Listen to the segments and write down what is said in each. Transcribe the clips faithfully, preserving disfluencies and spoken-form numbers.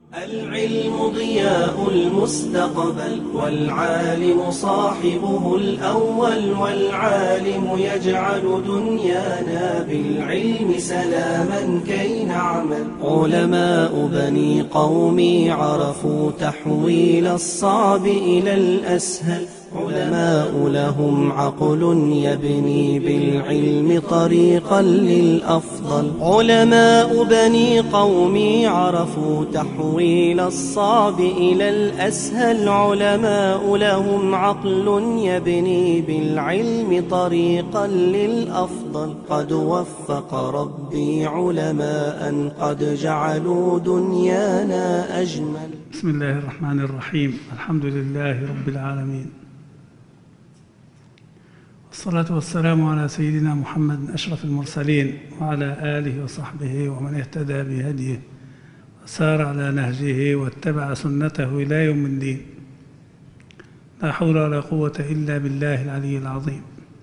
العلم ضياء المستقبل، والعالم صاحبه الأول، والعالم يجعل دنيانا بالعلم سلاما كي نعمل. علماء بني قومي عرفوا تحويل الصعب إلى الأسهل، علماء لهم عقل يبني بالعلم طريقا للأفضل. علماء بني قومي عرفوا تحويل الصعب إلى الأسهل، علماء لهم عقل يبني بالعلم طريقا للأفضل. قد وفق ربي علماء قد جعلوا دنيانا أجمل. بسم الله الرحمن الرحيم. الحمد لله رب العالمين، والصلاة والسلام على سيدنا محمد أشرف المرسلين، وعلى آله وصحبه ومن اهتدى بهديه وسار على نهجه واتبع سنته إلى يوم الدين. لا حول ولا قوة إلا بالله العلي العظيم.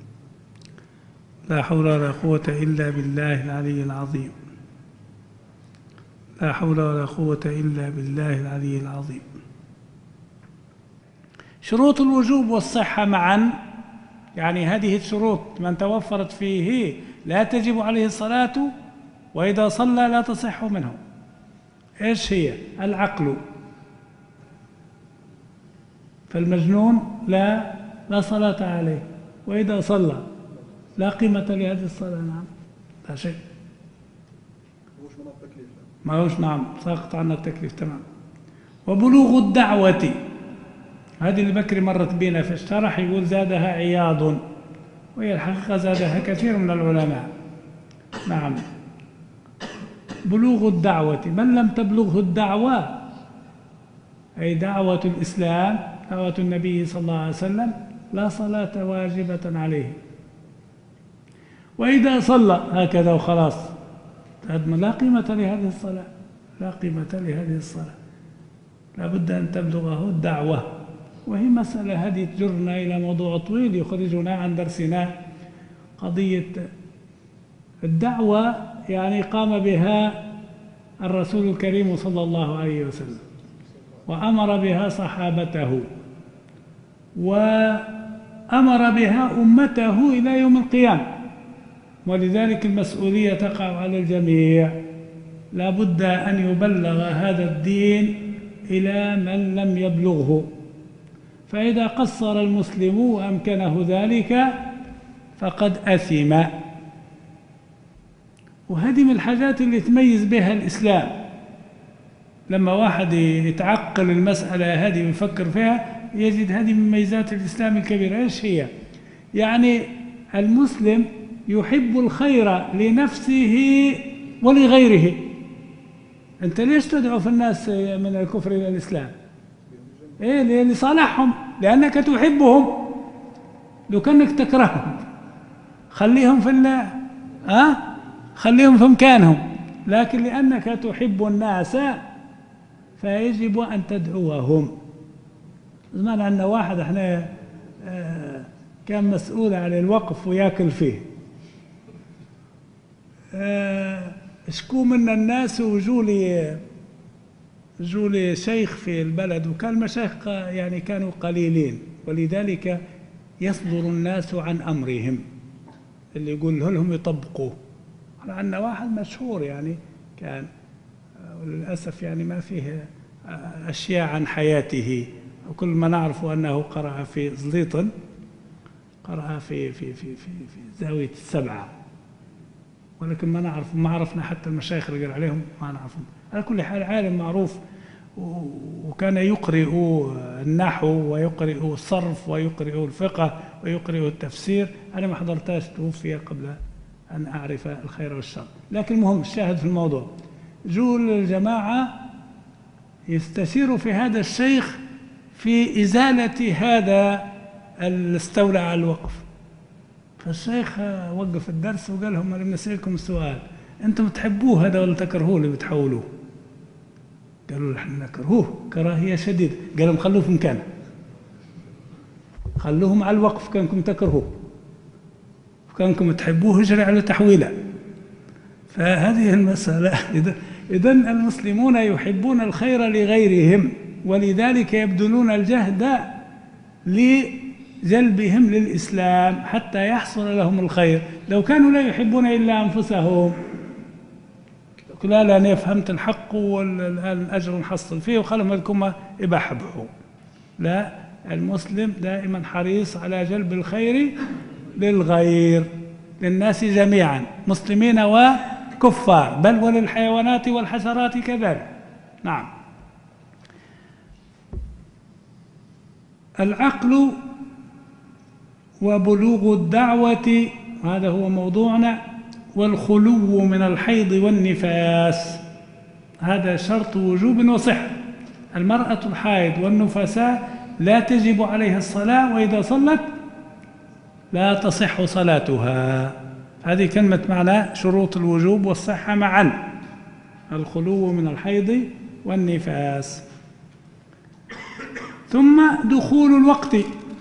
لا حول ولا قوة إلا بالله العلي العظيم. لا حول ولا قوة إلا بالله العلي العظيم. شروط الوجوب والصحة معا، يعني هذه الشروط من توفرت فيه لا تجب عليه الصلاة، وإذا صلى لا تصح منه. إيش هي؟ العقل، فالمجنون لا لا صلاة عليه، وإذا صلى لا قيمة لهذه الصلاة. نعم، لا شيء، ما هوش نعم ساقط عنا التكليف. تمام. وبلوغ الدعوة، هذه اللي بكري مرت بنا في الشرح، يقول زادها عياض، وهي الحقيقة زادها كثير من العلماء. نعم، بلوغ الدعوة، من لم تبلغه الدعوة أي دعوة الإسلام، دعوة النبي صلى الله عليه وسلم، لا صلاة واجبة عليه. وإذا صلى هكذا وخلاص لا قيمة لهذه الصلاة، لا قيمة لهذه الصلاة، لا بد أن تبلغه الدعوة. وهي مسألة هذه تجرنا إلى موضوع طويل يخرجنا عن درسنا. قضية الدعوة يعني قام بها الرسول الكريم صلى الله عليه وسلم، وأمر بها صحابته، وأمر بها أمته إلى يوم القيامة، ولذلك المسؤولية تقع على الجميع. لا بد أن يبلغ هذا الدين إلى من لم يبلغه، فإذا قصر المسلم وأمكنه ذلك فقد أثم. وهذه من الحاجات اللي تميز بها الإسلام. لما واحد يتعقل المسألة هذه ويفكر فيها يجد هذه من ميزات الإسلام الكبيرة. إيش هي؟ يعني المسلم يحب الخير لنفسه ولغيره. أنت ليش تدعو في الناس من الكفر إلى الإسلام؟ إيه؟ لصالحهم، لأنك تحبهم. لو كأنك تكرههم خليهم في الله، أه؟ خليهم في مكانهم، لكن لأنك تحب الناس فيجب أن تدعوهم. زمان عندنا واحد احنا آه كان مسؤول عن الوقف وياكل فيه. آه شكو من الناس وجولي جولي شيخ في البلد، وكان المشايخ يعني كانوا قليلين، ولذلك يصدر الناس عن أمرهم اللي يقول لهم يطبقوه. عندنا واحد مشهور يعني كان، وللأسف يعني ما فيه أشياء عن حياته، وكل ما نعرف أنه قرأ في زليطن، قرأ في في في في في زاوية السبعة، ولكن ما نعرف، ما عرفنا حتى المشايخ اللي قال عليهم ما نعرفهم. على كل حال عالم معروف، وكان يقرئ النحو ويقرئ الصرف ويقرئ الفقه ويقرئ التفسير. أنا ما حضرتاش، توفي قبل أن أعرف الخير والشر. لكن المهم الشاهد في الموضوع، جول الجماعة يستشيروا في هذا الشيخ في إزالة هذا اللي استولى على الوقف. فالشيخ وقف الدرس وقال لهم أنا بنسألكم السؤال، أنتم تحبوه هذا ولا تكرهوه اللي بتحولوه؟ قالوا نحن نكرهوه كراهية شديدة. قال لهم خلوه في مكانه، خلوهم على الوقف، كانكم تكرهوه، كانكم تحبوه اجري على تحويله. فهذه المسألة إذن المسلمون يحبون الخير لغيرهم، ولذلك يبذلون الجهد لجلبهم للإسلام حتى يحصل لهم الخير. لو كانوا لا يحبون إلا أنفسهم، لا لا أنا فهمت الحق والأجر نحصل فيه وخلهم لكم إباحبه. لا، المسلم دائما حريص على جلب الخير للغير، للناس جميعا مسلمين وكفار، بل وللحيوانات والحشرات كذلك. نعم. العقل وبلوغ الدعوة، هذا هو موضوعنا، والخلو من الحيض والنفاس، هذا شرط وجوب وصحة. المرأة الحائض والنفساء لا تجب عليها الصلاة، وإذا صلت لا تصح صلاتها. هذه كلمة معنى شروط الوجوب والصحة معا، الخلو من الحيض والنفاس. ثم دخول الوقت،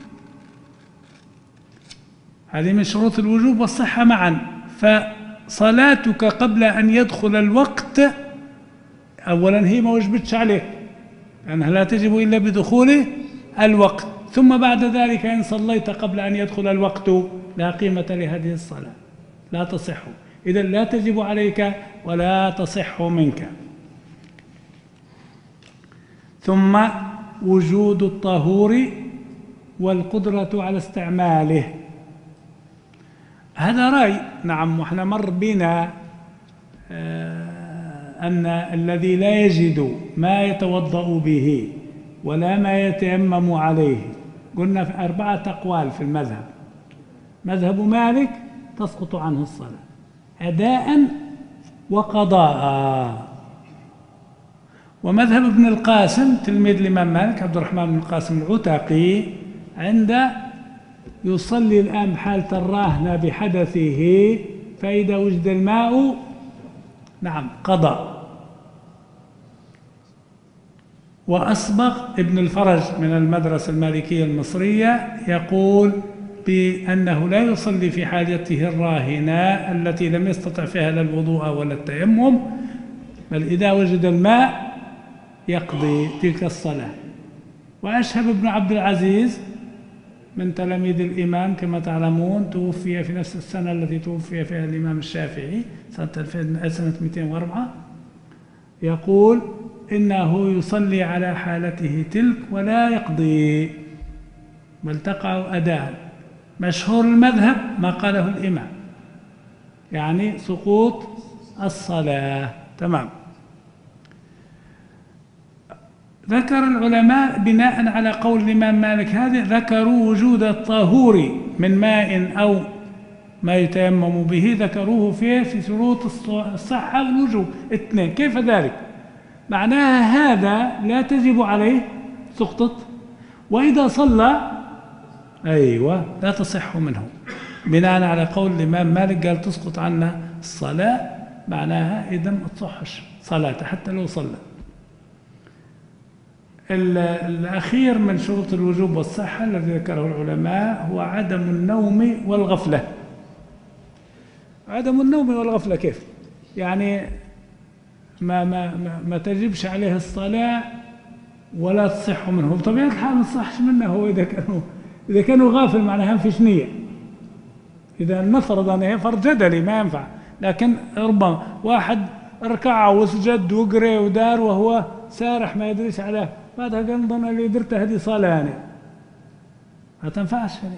هذه من شروط الوجوب والصحة معا. فصلاتك قبل أن يدخل الوقت أولا هي ما وجبتش عليك، لأنها لا تجب إلا بدخول الوقت. ثم بعد ذلك إن صليت قبل أن يدخل الوقت لا قيمة لهذه الصلاة، لا تصح، إذا لا تجب عليك ولا تصح منك. ثم وجود الطهور والقدرة على استعماله، هذا رأي. نعم، وإحنا مر بنا أن الذي لا يجد ما يتوضأ به ولا ما يتيمم عليه، قلنا في أربعة أقوال في المذهب. مذهب مالك تسقط عنه الصلاة أداء وقضاء، ومذهب ابن القاسم تلميذ الإمام مالك عبد الرحمن بن القاسم العتاقي، عند يصلي الآن حالة الراهنة بحدثه، فإذا وجد الماء نعم قضى. وأصبغ ابن الفرج من المدرسة المالكية المصرية يقول بأنه لا يصلي في حاجته الراهنة التي لم يستطع فيها لا الوضوء ولا التيمم، بل إذا وجد الماء يقضي تلك الصلاة. وأشهب ابن عبد العزيز من تلاميذ الإمام كما تعلمون، توفي في نفس السنة التي توفي فيها الإمام الشافعي سنة سنة مئتين وأربعة، يقول إنه يصلي على حالته تلك ولا يقضي، بل تقع أداء. مشهور المذهب ما قاله الإمام، يعني سقوط الصلاة. تمام. ذكر العلماء بناء على قول الإمام مالك هذه، ذكروا وجود الطهور من ماء أو ما يتيمم به، ذكروه فيه في شروط الصحة والوجوب اثنين. كيف ذلك؟ معناها هذا لا تجب عليه سقطت، وإذا صلى أيوة لا تصح منه، بناء على قول الإمام مالك قال تسقط عنا الصلاة، معناها إذا ما تصحش صلاته حتى لو صلى. الأخير من شروط الوجوب والصحة الذي ذكره العلماء هو عدم النوم والغفلة. عدم النوم والغفلة كيف؟ يعني ما ما ما, ما تجبش عليه الصلاة ولا تصح منه، بطبيعة الحال ما تصحش منه. هو إذا كانوا إذا كانوا غافل معناها ما فيش نية. إذا نفرض أن هي فرض جدلي ما ينفع، لكن ربما واحد ركع وسجد وقرأ ودار وهو سارح ما يدريش عليه، بعدها قال نظن اللي درته هذه صلاة أنا، ما تنفعش هذه.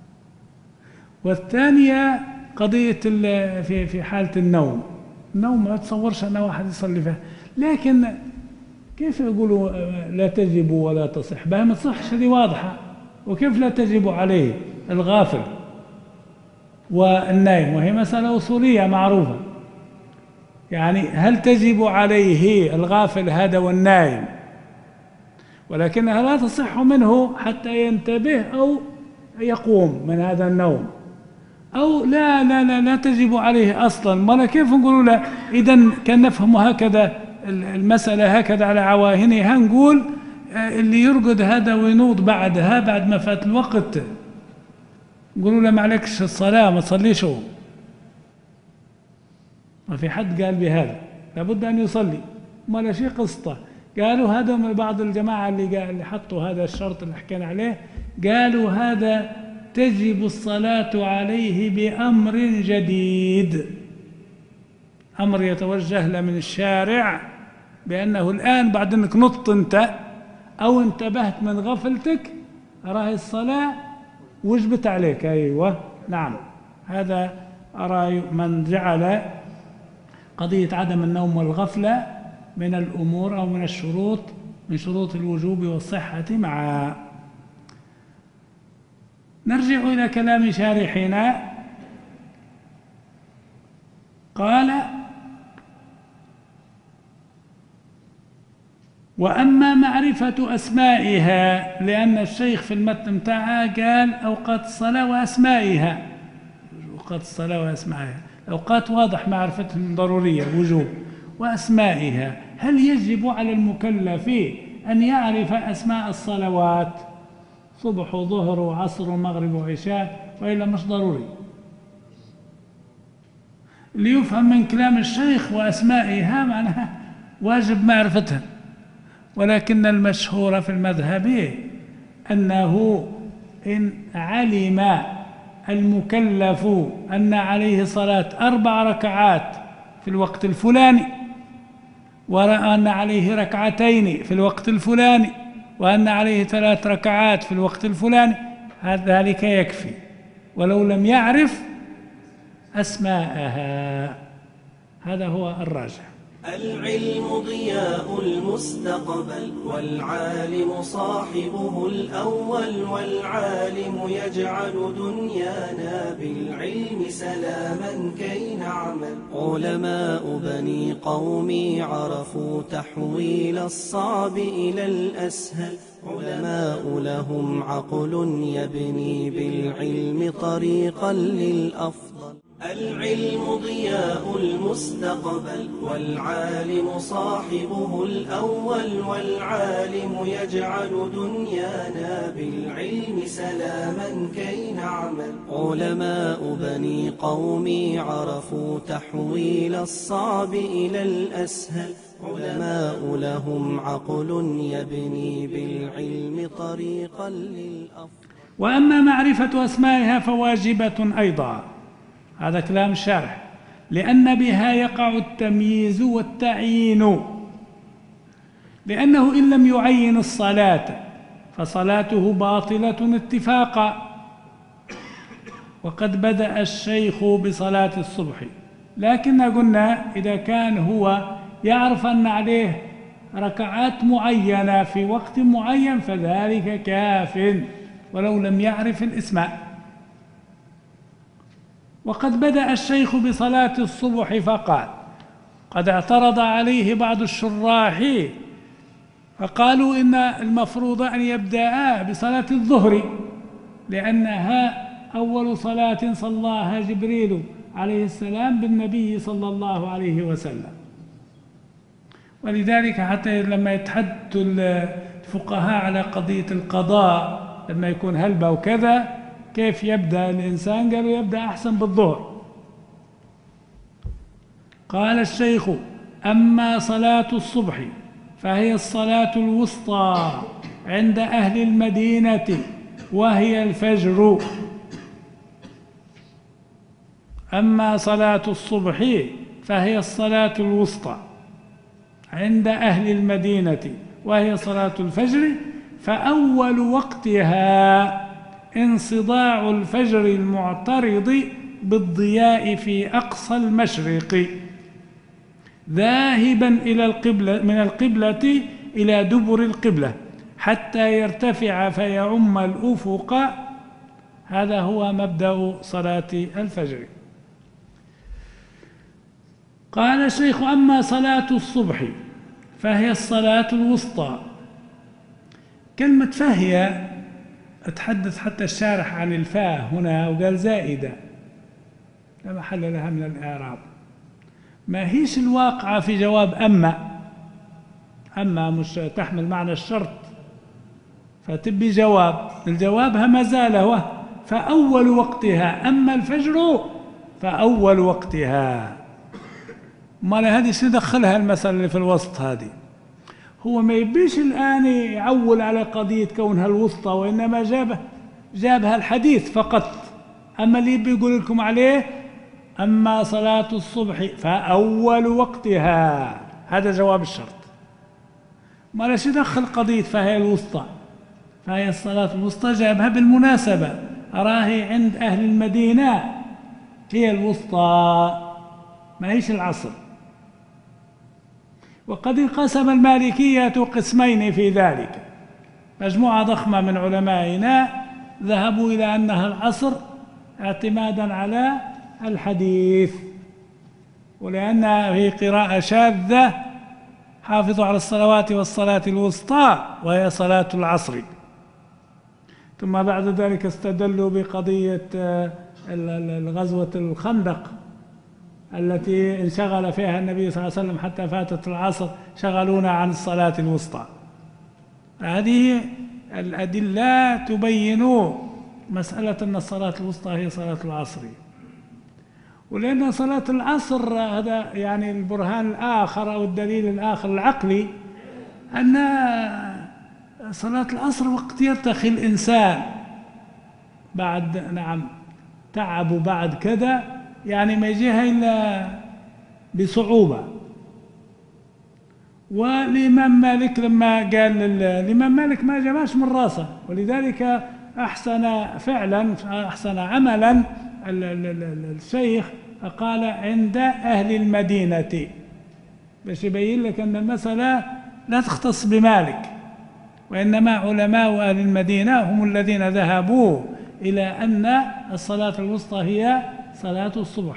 والثانية قضية في في حالة النوم، النوم ما تصورش أن واحد يصلي فيها، لكن كيف يقولوا لا تجب ولا تصح؟ بها ما تصحش، هذه واضحة. وكيف لا تجب عليه الغافل والنايم؟ وهي مسألة أصولية معروفة. يعني هل تجب عليه الغافل هذا والنايم، ولكنها لا تصح منه حتى ينتبه أو يقوم من هذا النوم، أو لا لا لا لا تجب عليه أصلا. ولا كيف نقول لا؟ إذن كان نفهم هكذا المسألة هكذا على عواهنها، نقول اللي يرقد هذا وينوض بعدها بعد ما فات الوقت نقولوا له ما عليكش الصلاة، ما تصليش. هو ما في حد قال بهذا، لابد أن يصلي، ما لا شيء قسطة. قالوا هذا من بعض الجماعة اللي قال اللي حطوا هذا الشرط اللي حكينا عليه، قالوا هذا تجب الصلاة عليه بأمر جديد، أمر يتوجه له من الشارع بأنه الآن بعد أنك نط أنت أو انتبهت من غفلتك راهي الصلاة وجبت عليك. أيوة نعم، هذا رأي من جعل قضية عدم النوم والغفلة من الأمور أو من الشروط من شروط الوجوب والصحة معا. نرجع إلى كلام شارحنا. قال: وأما معرفة أسمائها، لأن الشيخ في المتن متاعها قال أوقات الصلاة وأسمائها، أوقات الصلاة وأسمائها، الأوقات واضح معرفتهم ضرورية وجوب، وأسمائها. هل يجب على المكلف أن يعرف أسماء الصلوات صبح وظهر وعصر ومغرب وعشاء، وإلا مش ضروري؟ ليفهم من كلام الشيخ وأسمائها معناها واجب معرفتها، ولكن المشهور في المذهب أنه إن علم المكلف أن عليه صلاة أربع ركعات في الوقت الفلاني، ورأى أن عليه ركعتين في الوقت الفلاني، وأن عليه ثلاث ركعات في الوقت الفلاني، ذلك يكفي ولو لم يعرف أسماءها. هذا هو الراجح. العلم ضياء المستقبل، والعالم صاحبه الأول، والعالم يجعل دنيانا بالعلم سلاما كي نعمل. علماء بني قومي عرفوا تحويل الصعب إلى الأسهل، علماء لهم عقل يبني بالعلم طريقا للأفضل. العلم ضياء المستقبل، والعالم صاحبه الأول، والعالم يجعل دنيانا بالعلم سلاما كي نعمل. علماء بني قومي عرفوا تحويل الصعب إلى الأسهل، علماء لهم عقل يبني بالعلم طريقا للأفضل. وأما معرفة أسمائها فواجبة أيضا، هذا كلام الشارح، لأن بها يقع التمييز والتعيين، لأنه إن لم يعين الصلاة فصلاته باطلة اتفاقا. وقد بدأ الشيخ بصلاة الصبح، لكن قلنا إذا كان هو يعرف أن عليه ركعات معينة في وقت معين فذلك كاف ولو لم يعرف الاسماء. وقد بدأ الشيخ بصلاة الصبح فقال، قد اعترض عليه بعض الشراح فقالوا إن المفروض أن يبدأ بصلاة الظهر، لأنها أول صلاة صلاها جبريل عليه السلام بالنبي صلى الله عليه وسلم. ولذلك حتى لما يتحدث الفقهاء على قضية القضاء لما يكون هلبة وكذا كيف يبدأ الإنسان، قالوا يبدأ أحسن بالظهر. قال الشيخ: أما صلاة الصبح فهي الصلاة الوسطى عند أهل المدينة وهي الفجر. أما صلاة الصبح فهي الصلاة الوسطى عند أهل المدينة وهي صلاة الفجر، فأول وقتها انصداع الفجر المعترض بالضياء في أقصى المشرق ذاهبا إلى القبلة من القبلة إلى دبر القبلة حتى يرتفع فيعم الأفق. هذا هو مبدأ صلاة الفجر. قال الشيخ: أما صلاة الصبح فهي الصلاة الوسطى. كلمة فهي أتحدث حتى الشارح عن الفاء هنا وقال زائدة لا محل لها من الإعراب، ما هيش الواقعة في جواب أما. أما مش تحمل معنى الشرط فتبي جواب، الجوابها ما زال هو فأول وقتها. أما الفجر فأول وقتها. ما هذه شو دخلها المسألة اللي في الوسط هذه؟ هو ما يبيش الآن يعول على قضية كونها الوسطى، وإنما جاب جابها الحديث فقط. أما اللي بيقول لكم عليه أما صلاة الصبح فأول وقتها، هذا جواب الشرط. ما لاش يدخل قضية فهي الوسطى، فهي الصلاة الوسطى، جابها بالمناسبة، أراهي عند أهل المدينة هي الوسطى ما هيش العصر. وقد انقسم المالكية قسمين في ذلك، مجموعة ضخمة من علمائنا ذهبوا إلى أنها العصر اعتمادا على الحديث، ولأن في قراءة شاذة حافظوا على الصلوات والصلاة الوسطى وهي صلاة العصر. ثم بعد ذلك استدلوا بقضية غزوة الخندق التي انشغل فيها النبي صلى الله عليه وسلم حتى فاتت العصر، شغلونا عن الصلاة الوسطى. هذه الأدلة تبين مسألة أن الصلاة الوسطى هي صلاة العصر، ولأن صلاة العصر هذا يعني البرهان الآخر أو الدليل الآخر العقلي أن صلاة العصر وقت يرتخي الإنسان بعد نعم تعب وبعد كذا، يعني ما يجيها إلا بصعوبة. والإمام مالك لما قال الإمام مالك ما جاباش من راسه، ولذلك أحسن فعلا أحسن عملا الشيخ قال عند أهل المدينة، باش يبين لك أن المسألة لا تختص بمالك، وإنما علماء أهل المدينة هم الذين ذهبوا إلى أن الصلاة الوسطى هي صلاة الصبح،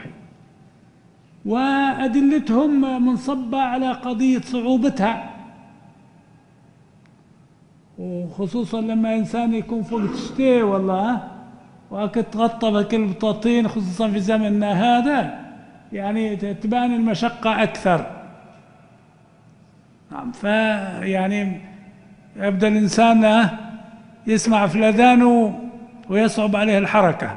وأدلتهم منصبة على قضية صعوبتها، وخصوصا لما إنسان يكون فوق الشتاء والله وأكد تغطى بكل بطاطين، خصوصا في زمننا هذا يعني تبان المشقة أكثر. نعم، فيعني يبدأ الإنسان يسمع في الأذان ويصعب عليه الحركة،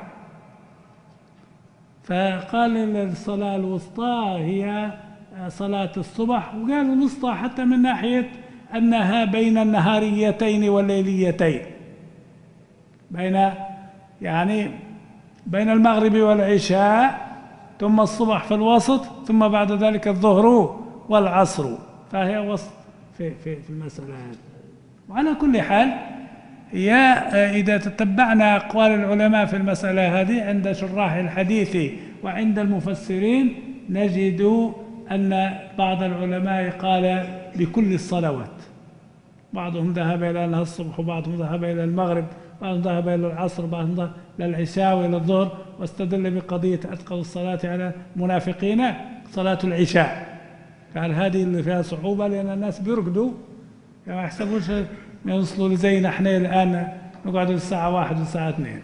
فقال الصلاة الوسطى هي صلاة الصبح، وقالوا الوسطى حتى من ناحية أنها بين النهاريتين والليليتين، بين يعني بين المغرب والعشاء، ثم الصبح في الوسط، ثم بعد ذلك الظهر والعصر، فهي وسط في في في المسألة هذه. وعلى كل حال يا إذا تتبعنا أقوال العلماء في المسألة هذه عند شراح الحديث وعند المفسرين، نجد أن بعض العلماء قال بكل الصلوات، بعضهم ذهب إلى أنها الصبح، وبعضهم ذهب إلى المغرب، بعضهم ذهب إلى العصر، بعضهم ذهب إلى العشاء وإلى الظهر، واستدل بقضية أثقل الصلاة على المنافقين صلاة العشاء، قال هذه اللي فيها صعوبة لأن الناس بيرقدوا، يعني ما يحسبوش يوصلوا لزينا احنا الآن نقعد للساعة واحد والساعة اثنين.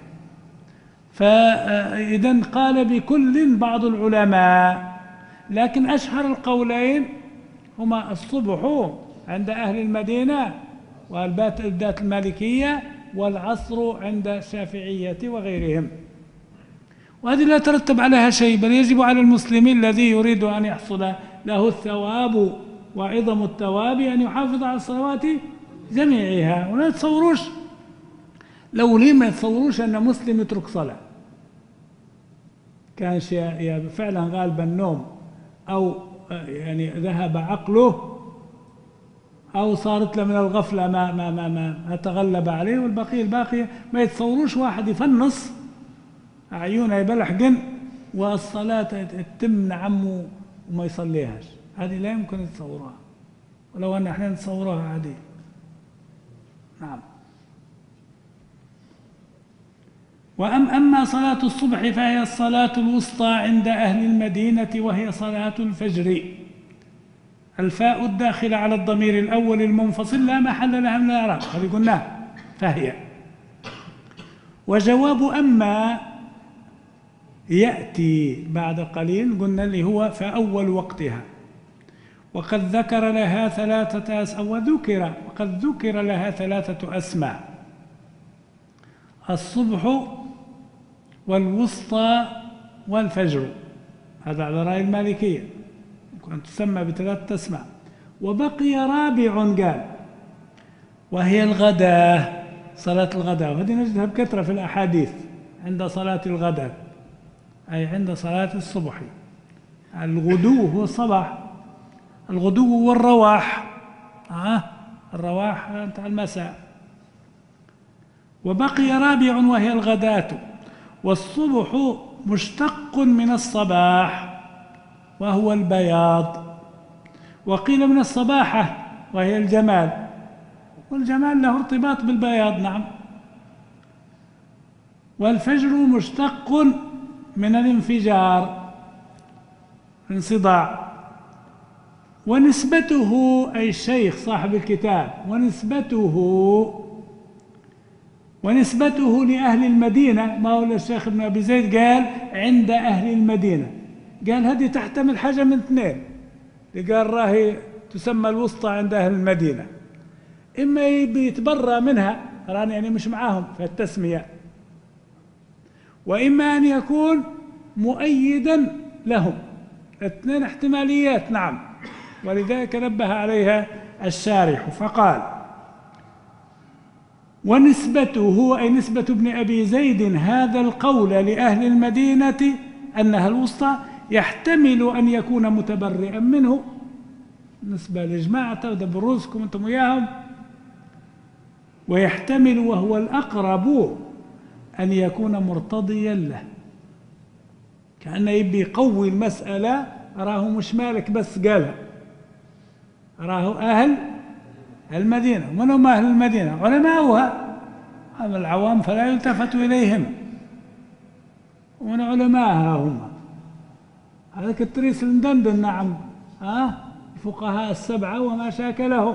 فإذا قال بكل بعض العلماء، لكن أشهر القولين هما الصبح عند أهل المدينة والبات المالكية، والعصر عند الشافعية وغيرهم. وهذه لا ترتب عليها شيء، بل يجب على المسلم الذي يريد أن يحصل له الثواب وعظم الثواب أن يحافظ على الصلوات جميعها. ولا تصوروش لو ليه ما يتصوروش أن مسلم يترك صلاة، كان شيء فعلا غالب النوم أو يعني ذهب عقله أو صارت له من الغفلة ما ما ما ما تغلب عليه، والبقية الباقية ما يتصوروش واحد يفنص عيونه يبلحقن والصلاة تتم نعم وما يصليهاش، هذه لا يمكن يتصورها، ولو أن احنا نتصورها عادي. نعم. وأم أما صلاة الصبح فهي الصلاة الوسطى عند أهل المدينة، وهي صلاة الفجر. الفاء الداخلة على الضمير الأول المنفصل لا محل لها من الإعراب، هذه قلناها فهي. وجواب أما يأتي بعد قليل، قلنا اللي هو فأول وقتها، وقد ذكر لها ثلاثة أسماء، وذكر وقد ذكر لها ثلاثة أسماء: الصبح والوسطى والفجر، هذا على رأي المالكية، أن تسمى بثلاث أسماء. وبقي رابع قال وهي الغداة، صلاة الغداء، وهذه نجدها بكثرة في الأحاديث عند صلاة الغداء، أي عند صلاة الصبح. الغدو هو الصباح، الغدو هو الرواح، آه الرواح بتاع المساء. وبقي رابع وهي الغداة. والصبح مشتق من الصباح وهو البياض، وقيل من الصباحة وهي الجمال، والجمال له ارتباط بالبياض. نعم. والفجر مشتق من الانفجار، انصداع. ونسبته أي الشيخ صاحب الكتاب، ونسبته ونسبته لأهل المدينة، ما هو الشيخ ابن أبي زيد قال عند أهل المدينة، قال هذه تحتمل حاجة من اثنين، قال راهي تسمى الوسطى عند أهل المدينة، إما يتبرى منها راني يعني مش معاهم في التسمية، وإما أن يكون مؤيدا لهم، اثنين احتماليات. نعم. ولذلك نبه عليها الشارح فقال ونسبته أي نسبة ابن أبي زيد هذا القول لأهل المدينة أنها الوسطى يحتمل أن يكون متبرئا منه، نسبة لجماعة ده بروزكم أنتم وياهم، ويحتمل وهو الأقرب أن يكون مرتضيا له، كأنه يبي يقوي المسألة، راه مش مالك بس قالها، راه أهل المدينة. من هم أهل المدينة؟ علماؤها، أما العوام فلا يلتفت إليهم، ومن علماءها هم هذاك التريس المدندن. نعم. ها الفقهاء السبعة وما شاكلهم.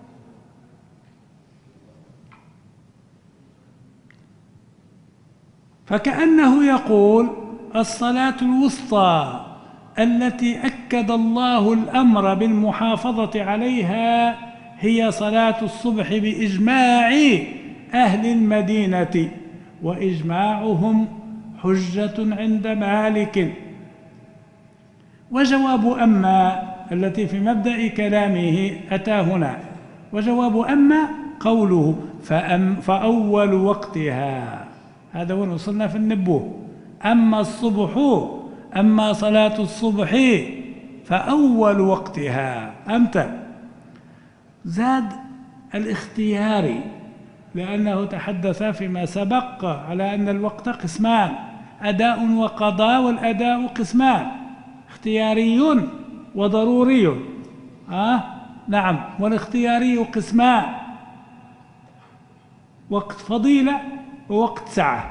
فكأنه يقول الصلاة الوسطى التي أكد الله الأمر بالمحافظة عليها هي صلاة الصبح بإجماع أهل المدينة، وإجماعهم حجة عند مالك. وجواب أما التي في مبدأ كلامه أتى هنا، وجواب أما قوله فأم فأول وقتها، هذا وين وصلنا في النبوة. أما الصبح، أما صلاة الصبح فأول وقتها أمتى. زاد الاختياري لأنه تحدث فيما سبق على أن الوقت قسمان، أداء وقضاء، والأداء قسمان، اختياري وضروري. آه؟ نعم. والاختياري قسمان، وقت فضيلة ووقت سعة.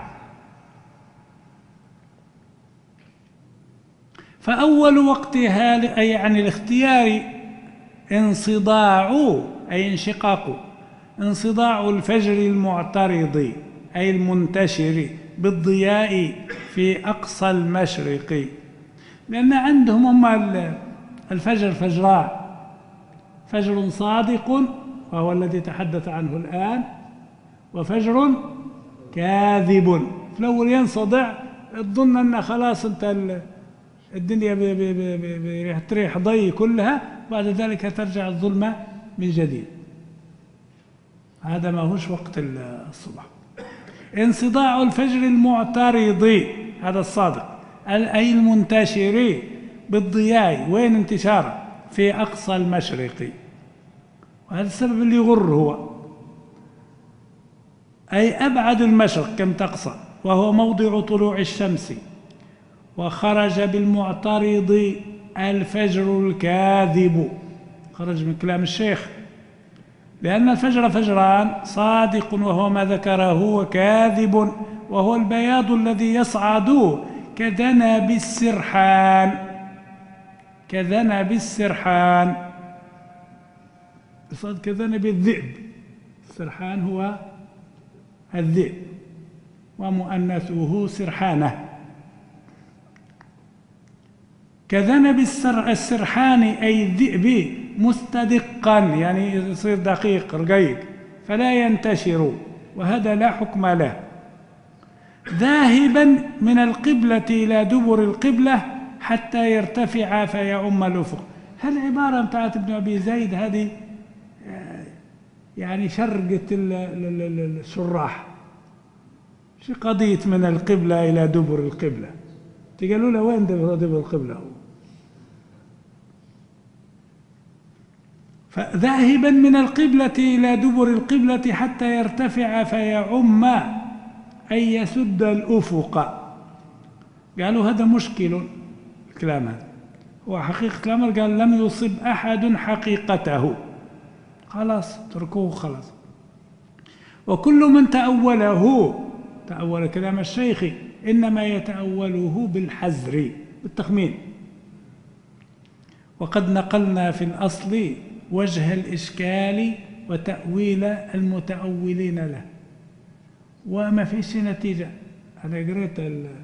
فأول وقتها أي عن الاختيار انصداع أي انشقاق، انصداع الفجر المعترض أي المنتشر بالضياء في أقصى المشرق، لأن عندهم هم الفجر فجران، فجر صادق وهو الذي تحدث عنه الآن، وفجر كاذب. في الأول ينصدع تظن أن خلاص أنت الدنيا بتريح ضي كلها، بعد ذلك ترجع الظلمة من جديد. هذا ما هوش وقت الصبح. انصداع الفجر المعترض هذا الصادق أي المنتشر بالضياء، وين انتشاره؟ في أقصى المشرق، وهذا السبب اللي يغر هو أي أبعد المشرق كم تقصى، وهو موضع طلوع الشمس. وخرج بالمعترض الفجر الكاذب، خرج من كلام الشيخ، لأن الفجر فجران، صادق وهو ما ذكره، وكاذب وهو البياض الذي يصعد كذنب السرحان، كذنب السرحان، يصعد كذنب الذئب. السرحان هو الذئب ومؤنثه سرحانة. كذنب السرحان أي الذئب مستدقا، يعني يصير دقيق رقيق فلا ينتشر، وهذا لا حكم له. ذاهبا من القبلة إلى دبر القبلة حتى يرتفع فيعم الأفق، هالعبارة بتاعت ابن أبي زيد هذه يعني شرقت الشراح. شو قضية من القبلة إلى دبر القبلة؟ تقالوا له وين دبر القبلة؟ هو فذاهبا من القبلة إلى دبر القبلة حتى يرتفع فيعم أي يسد الأفق. قالوا هذا مشكل الكلام هذا. هو حقيقة الأمر قال لم يصب أحد حقيقته، خلاص تركوه خلاص. وكل من تأوله تأول كلام الشيخ إنما يتأوله بالحزر بالتخمين. وقد نقلنا في الأصل وجه الإشكال وتأويل المتأولين له، وما فيش نتيجة. أنا قريت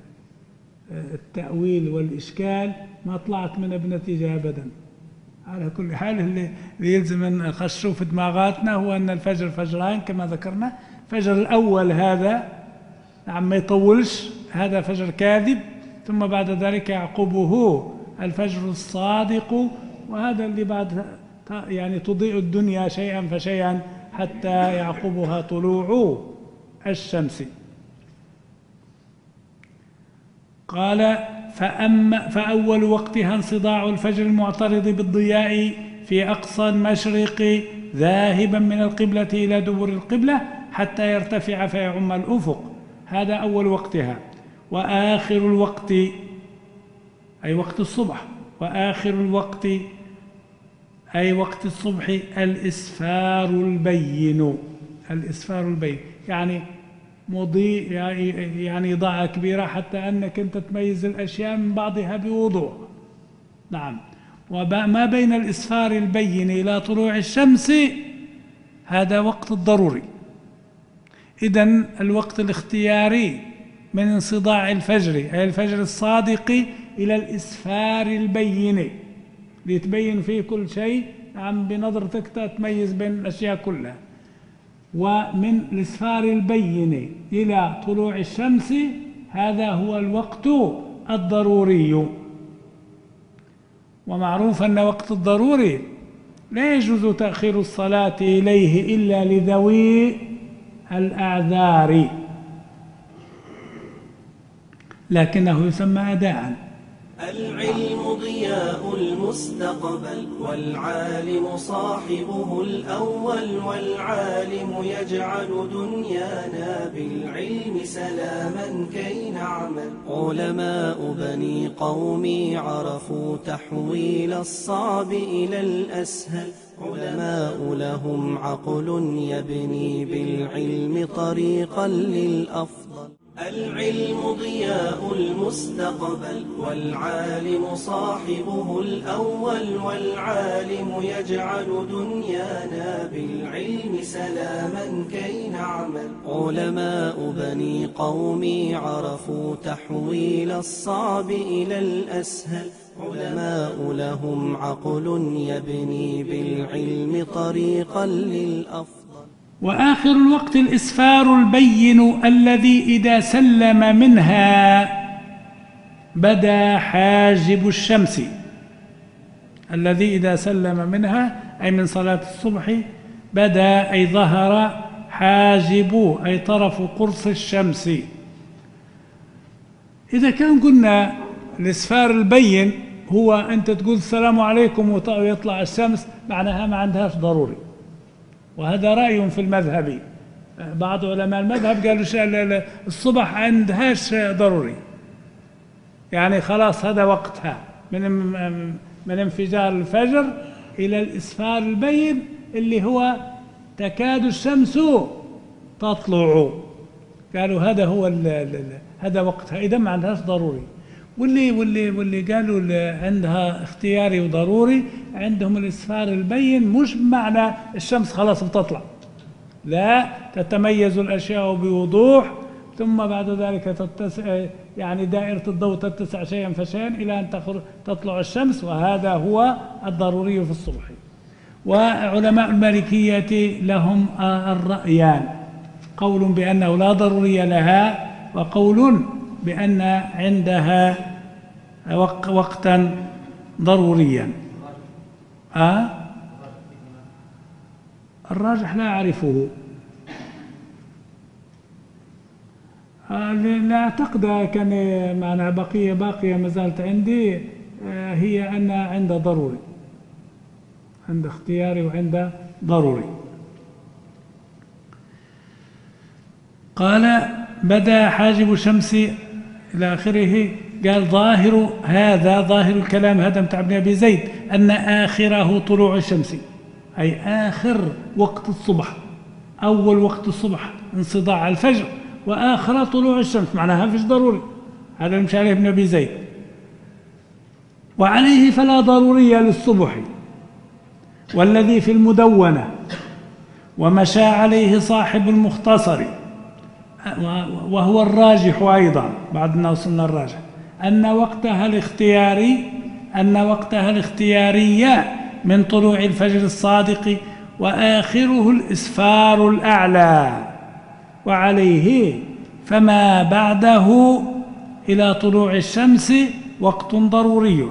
التأويل والإشكال ما طلعت منه بنتيجة أبدا. على كل حال اللي يلزم أن نخشوا في دماغاتنا هو أن الفجر فجران كما ذكرنا. الفجر الأول هذا نعم ما يطولش، هذا فجر كاذب، ثم بعد ذلك يعقبه الفجر الصادق، وهذا اللي بعد يعني تضيء الدنيا شيئا فشيئا حتى يعقبها طلوع الشمس. قال فأما فأول وقتها انصداع الفجر المعترض بالضياء في أقصى المشرق ذاهبا من القبلة إلى دبر القبلة حتى يرتفع فيعم الأفق، هذا أول وقتها. وآخر الوقت أي وقت الصبح، وآخر الوقت أي وقت الصبح الإسفار البين. الإسفار البين يعني مضيء، يعني إضاءة كبيرة حتى أنك أنت تميز الأشياء من بعضها بوضوح. نعم. وما بين الإسفار البين إلى طلوع الشمس هذا وقت الضروري. إذن الوقت الاختياري من انصداع الفجر أي الفجر الصادق إلى الإسفار البين ليتبين فيه كل شيء، نعم بنظرتك تميز بين الأشياء كلها. ومن الإسفار البين إلى طلوع الشمس هذا هو الوقت الضروري. ومعروف أن وقت الضروري لا يجوز تأخير الصلاة إليه إلا لذوي الأعذار، لكنه يسمى أداءً. العلم ضياء المستقبل، والعالم صاحبه الأول، والعالم يجعل دنيانا بالعلم سلاما كي نعمل. علماء بني قومي عرفوا تحويل الصعب إلى الأسهل، علماء لهم عقل يبني بالعلم طريقا للأفضل. العلم ضياء المستقبل، والعالم صاحبه الأول، والعالم يجعل دنيانا بالعلم سلاما كي نعمل. علماء بني قومي عرفوا تحويل الصعب إلى الأسهل، علماء لهم عقل يبني بالعلم طريقا للأفضل. وآخر الوقت الإسفار البين الذي إذا سلم منها بدا حاجب الشمس. الذي إذا سلم منها أي من صلاة الصبح بدا أي ظهر حاجب أي طرف قرص الشمس. إذا كان قلنا الإسفار البين هو أنت تقول السلام عليكم ويطلع الشمس، معناها ما عندهاش ضروري، وهذا رأي في المذهب. بعض علماء المذهب قالوا الصبح عندهاش ضروري، يعني خلاص هذا وقتها من من انفجار الفجر إلى الإسفار البين اللي هو تكاد الشمس تطلع. قالوا هذا هو ال ال هذا وقتها، إذا ما عندهاش ضروري. واللي واللي واللي قالوا عندها اختياري وضروري عندهم الإسفار البين مش بمعنى الشمس خلاص بتطلع، لا، تتميز الأشياء بوضوح، ثم بعد ذلك تتسع، يعني دائرة الضوء تتسع شيئا فشيئا إلى أن تطلع الشمس، وهذا هو الضروري في الصبح. وعلماء المالكية لهم الرأيان، قول بأنه لا ضروري لها، وقول بأن عندها وقتا ضروريا. أه؟ الراجح لا أعرفه. آه لا أعتقد كان معناها بقية باقية ما زالت عندي. آه هي أن عند ضروري، عند اختياري وعند ضروري. قال بدا حاجب الشمس إلى آخره. قال ظاهر هذا، ظاهر الكلام هذا متاع ابن أبي زيد، أن آخره طلوع الشمس، أي آخر وقت الصبح، أول وقت الصبح انصداع الفجر، وآخر طلوع الشمس، معناها فيش ضروري. هذا المشي عليه ابن أبي زيد. وعليه فلا ضرورية للصبح، والذي في المدونة ومشى عليه صاحب المختصر وهو الراجح أيضا بعد أن وصلنا الراجح، أن وقتها الاختياري أن وقتها الاختياري من طلوع الفجر الصادق وآخره الإسفار الأعلى، وعليه فما بعده إلى طلوع الشمس وقت ضروري.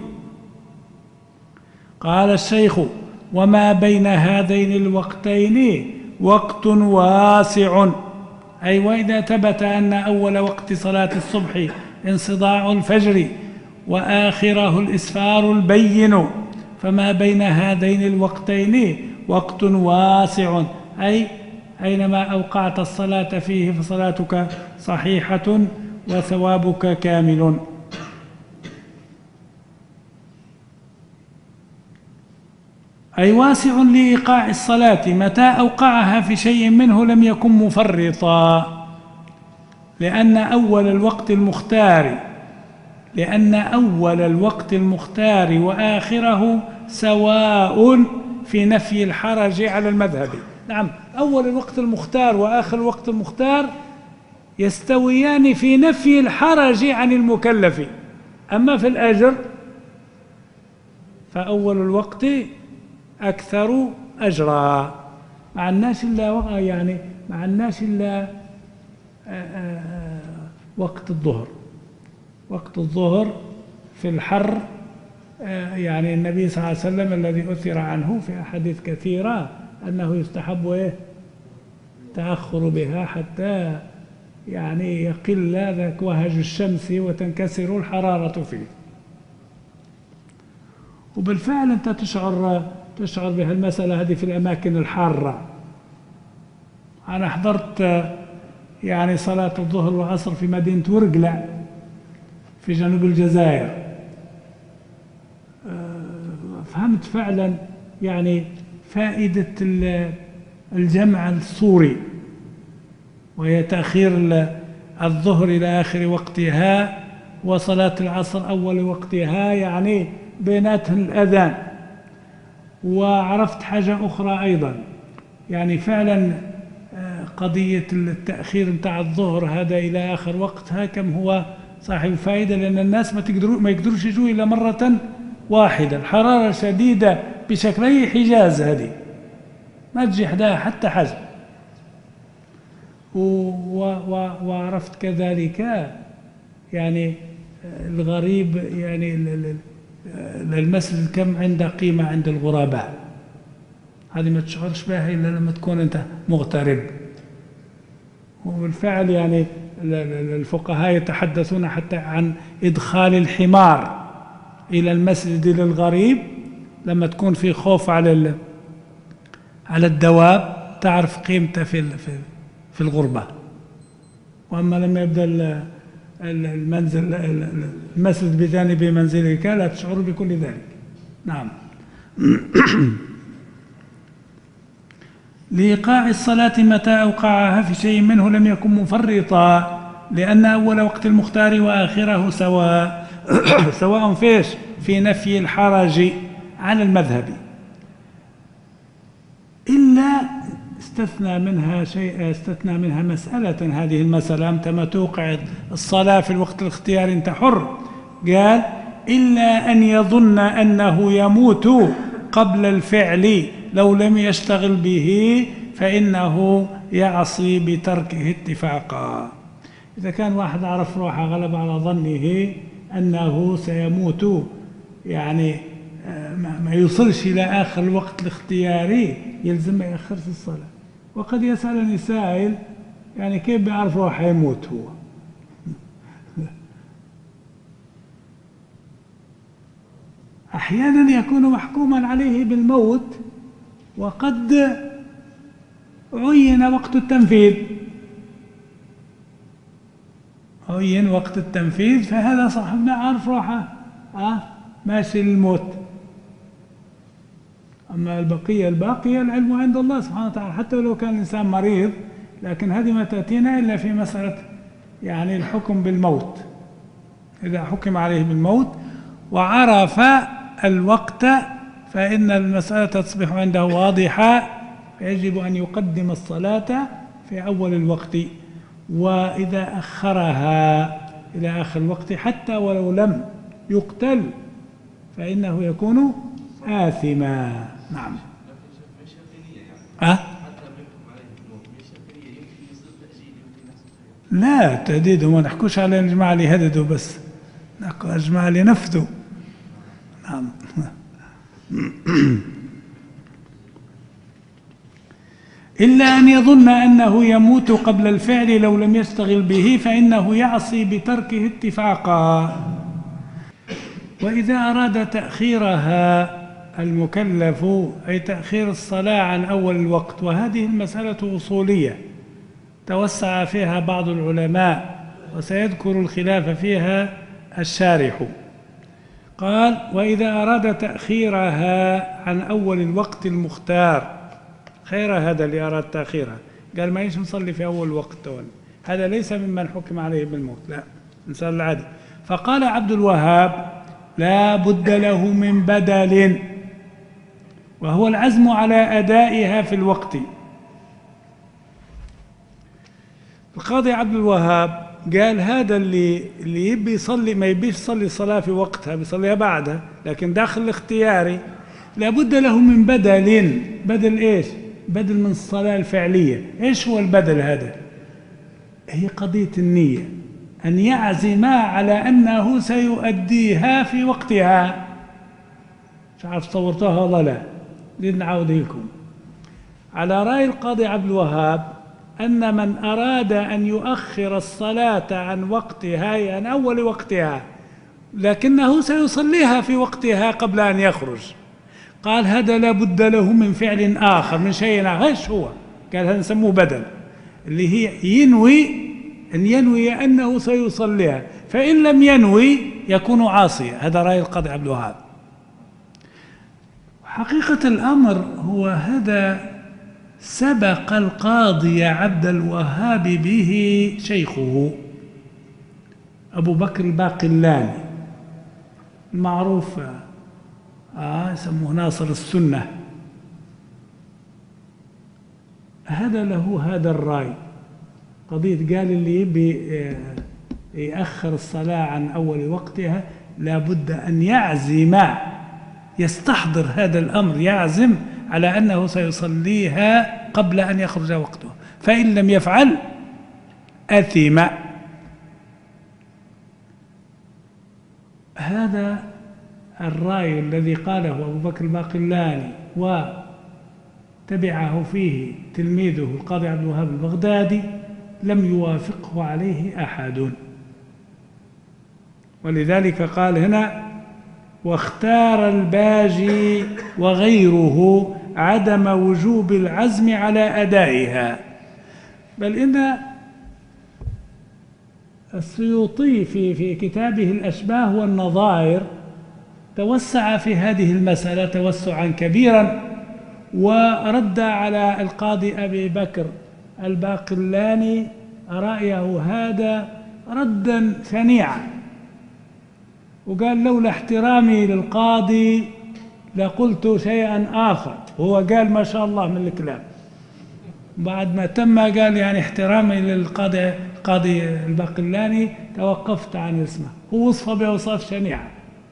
قال الشيخ وما بين هذين الوقتين وقت واسع، أي وإذا ثبت أن أول وقت صلاة الصبح انصداع الفجر وآخره الإسفار البين، فما بين هذين الوقتين وقت واسع، أي أينما أوقعت الصلاة فيه فصلاتك صحيحة وثوابك كامل. أي واسع لإيقاع الصلاة، متى أوقعها في شيء منه لم يكن مفرطا، لأن أول الوقت المختار لأن أول الوقت المختار وآخره سواء في نفي الحرج على المذهب. نعم، أول الوقت المختار وآخر الوقت المختار يستويان في نفي الحرج عن المكلف، أما في الأجر فأول الوقت أكثر أجرا، مع الناس إلا يعني مع الناس إلا وقت الظهر. وقت الظهر في الحر، يعني النبي صلى الله عليه وسلم الذي أثر عنه في أحاديث كثيرة أنه يستحب إيه التأخر بها حتى يعني يقل ذاك وهج الشمس وتنكسر الحرارة فيه. وبالفعل أنت تشعر تشعر بهالمسألة هذه في الأماكن الحارة. أنا حضرت يعني صلاة الظهر والعصر في مدينة ورقلة في جنوب الجزائر، فهمت فعلا يعني فائدة الجمع الصوري، وهي تأخير الظهر إلى آخر وقتها وصلاة العصر أول وقتها، يعني بيناتهم الأذان. وعرفت حاجة أخرى أيضا، يعني فعلا قضية التأخير متاع الظهر هذا إلى آخر وقتها كم هو صاحب فائدة، لأن الناس ما تقدروا ما يقدروش يجوا إلا مرة واحدة. الحرارة شديدة بشكل أي حجاز هذه ما تجي حداها حتى حجر. وعرفت كذلك يعني الغريب، يعني المسجد كم عنده قيمة عند الغرباء، هذه ما تشعرش بها إلا لما تكون أنت مغترب. وبالفعل يعني الفقهاء يتحدثون حتى عن إدخال الحمار إلى المسجد للغريب لما تكون في خوف على على الدواب، تعرف قيمته في في الغربة. وأما لما يبدأ المنزل المسجد بجانب منزلك لا تشعر بكل ذلك. نعم. لإيقاع الصلاة متى أوقعها في شيء منه لم يكن مفرطا، لأن أول وقت المختار وآخره سواء سواء فيش في نفي الحرج عن المذهب، إلا استثنى منها شيء استثنى منها مسألة. هذه المسألة متى ما توقع الصلاة في الوقت الاختياري أنت حر، قال إلا أن يظن أنه يموت قبل الفعل لو لم يشتغل به فإنه يعصي بتركه اتفاقا. إذا كان واحد عرف روحه غلب على ظنه أنه سيموت يعني ما يوصلش إلى آخر الوقت الاختياري يلزم ما يأخرش الصلاة. وقد يسألني سائل يعني كيف بيعرف هو حيموت هو؟ أحيانا يكون محكوما عليه بالموت وقد عين وقت التنفيذ، عين وقت التنفيذ، فهذا صاحبنا عارف روحه آه ماشي للموت. أما البقية الباقية العلم عند الله سبحانه وتعالى، حتى لو كان الإنسان مريض، لكن هذه ما تأتينا إلا في مسألة يعني الحكم بالموت. إذا حكم عليه بالموت وعرف الوقت فإن المسألة تصبح عنده واضحة، فيجب أن يقدم الصلاة في أول الوقت، وإذا أخرها إلى آخر الوقت حتى ولو لم يقتل فإنه يكون آثما. نعم. أه؟ لا تهديد، ما نحكوش على الجماعة اللي هددوا بس، نحكو على الجماعة اللي نفذوا. نعم. إلا أن يظن أنه يموت قبل الفعل لو لم يشتغل به فإنه يعصي بتركه اتفاقا. وإذا أراد تأخيرها المكلف أي تأخير الصلاة عن أول الوقت، وهذه المسألة أصولية توسع فيها بعض العلماء وسيذكر الخلاف فيها الشارح. قال: وإذا أراد تأخيرها عن أول الوقت المختار، خير هذا اللي أراد تأخيرها، قال ما يش نصلي في أول وقت تولي، هذا ليس ممن حكم عليه بالموت، لا إنسان العادي. فقال عبد الوهاب: لا بد له من بدل، وهو العزم على أدائها في الوقت. القاضي عبد الوهاب قال هذا اللي اللي يبي يصلي ما يبيش يصلي الصلاة في وقتها، بيصليها بعدها، لكن داخل الاختياري لابد له من بدل. بدل ايش؟ بدل من الصلاة الفعلية. ايش هو البدل هذا؟ هي قضية النية، أن يعزم على أنه سيؤديها في وقتها. مش عارف تصورتوها ولا لا؟ لنعود لكم. على رأي القاضي عبد الوهاب أن من أراد أن يؤخر الصلاة عن وقتها أي عن أول وقتها لكنه سيصليها في وقتها قبل أن يخرج، قال هذا لا بد له من فعل آخر، من شيء آخر. ايش هو؟ قال هذا نسموه بدل، اللي هي ينوي أن ينوي أنه سيصليها، فإن لم ينوي يكون عاصيا. هذا رأي القاضي عبد الوهاب. حقيقة الأمر هو هذا سبق القاضي عبد الوهاب به شيخه أبو بكر الباقلاني المعروف آه يسموه ناصر السنة. هذا له هذا الرأي، قضية قال اللي يبي يأخر الصلاة عن أول وقتها لابد أن يعزم، يستحضر هذا الأمر، يعزم على أنه سيصليها قبل أن يخرج وقته، فإن لم يفعل أثم. هذا الرأي الذي قاله أبو بكر الباقلاني وتبعه فيه تلميذه القاضي عبد الوهاب البغدادي لم يوافقه عليه أحد، ولذلك قال هنا: واختار الباجي وغيره عدم وجوب العزم على أدائها. بل إن السيوطي في في كتابه الأشباه والنظائر توسع في هذه المسألة توسعا كبيرا، ورد على القاضي أبي بكر الباقلاني رأيه هذا ردا شنيعا، وقال لولا احترامي للقاضي لقلت شيئا آخر. هو قال ما شاء الله من الكلام، بعد ما تم قال يعني احترامي للقاضي القاضي الباقلاني توقفت عن اسمه. هو وصفه بأوصاف شنيعة.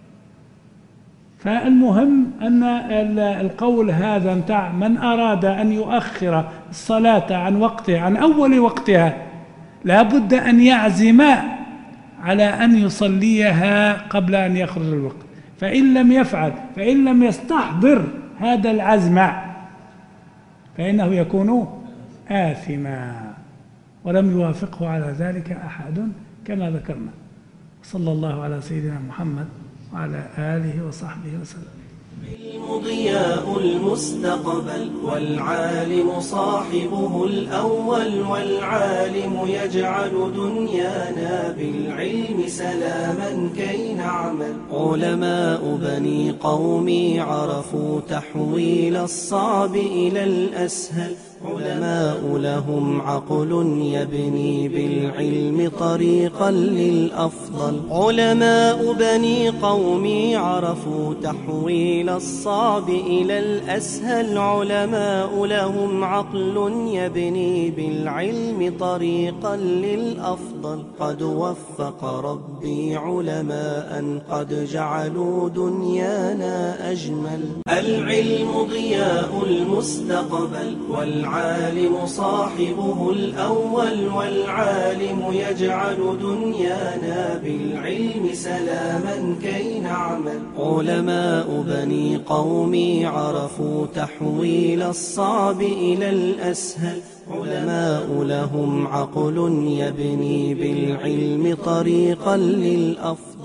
فالمهم أن القول هذا متاع من أراد أن يؤخر الصلاة عن وقتها عن أول وقتها لابد أن يعزم على أن يصليها قبل أن يخرج الوقت، فإن لم يفعل، فإن لم يستحضر هذا العزم فإنه يكون آثما، ولم يوافقه على ذلك أحد كما ذكرنا. صلى الله على سيدنا محمد وعلى آله وصحبه وسلم. العلم ضياء المستقبل، والعالم صاحبه الأول، والعالم يجعل دنيانا بالعلم سلاما كي نعمل. علماء بني قومي عرفوا تحويل الصعب إلى الأسهل، علماء لهم عقل يبني بالعلم طريقا للأفضل. علماء بني قومي عرفوا تحويل الصعب إلى الأسهل، علماء لهم عقل يبني بالعلم طريقا للأفضل. قد وفق ربي علماء قد جعلوا دنيانا أجمل. العلم ضياء المستقبل، والعالم صاحبه الأول، والعالم يجعل دنيانا بالعلم سلاما كي نعمل. علماء بني قومي عرفوا تحويل الصعب إلى الأسهل، علماء لهم عقل يبني بالعلم طريقا للأفضل.